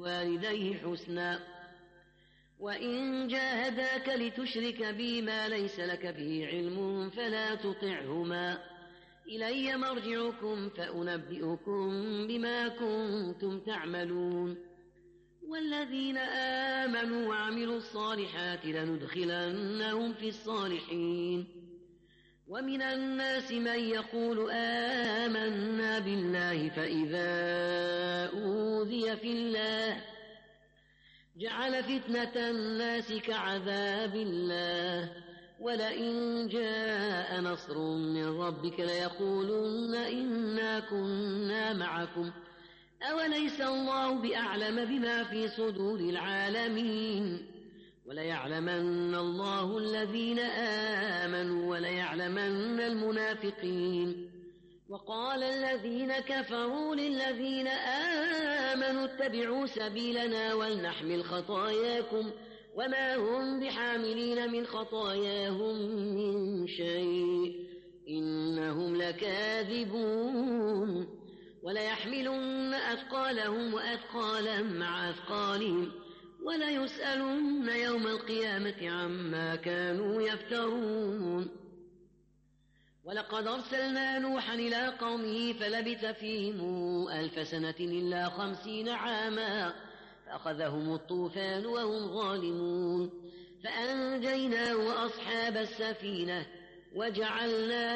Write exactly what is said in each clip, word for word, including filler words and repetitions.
وبوالديه حسنا وإن جاهداك لتشرك بي ما ليس لك به علم فلا تطعهما إلي مرجعكم فأنبئكم بما كنتم تعملون والذين آمنوا وعملوا الصالحات لندخلنهم في الصالحين ومن الناس من يقول آمنا بالله فإذا أوذي في الله جعل فتنة الناس كعذاب الله ولئن جاء نصر من ربك ليقولن إنا كنا معكم أوليس الله بأعلم بما في صدور العالمين وليعلمن الله الذين آمنوا وليعلمن المنافقين وقال الذين كفروا للذين آمنوا اتبعوا سبيلنا ولنحمل خطاياكم وما هم بحاملين من خطاياهم من شيء إنهم لكاذبون وليحملن أثقالهم وأثقالا مع أثقالهم وليسألن يوم القيامة عما كانوا يفترون ولقد أرسلنا نوحا إلى قومه فلبث فيهم ألف سنة إلا خمسين عاما فأخذهم الطوفان وهم ظالمون فأنجيناه وأصحاب السفينة وجعلنا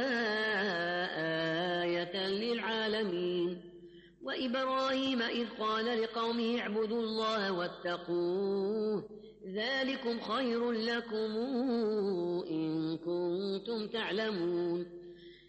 آية للعالمين وإبراهيم إذ قال لقومه اعبدوا الله واتقوه ذلكم خير لكم إن كنتم تعلمون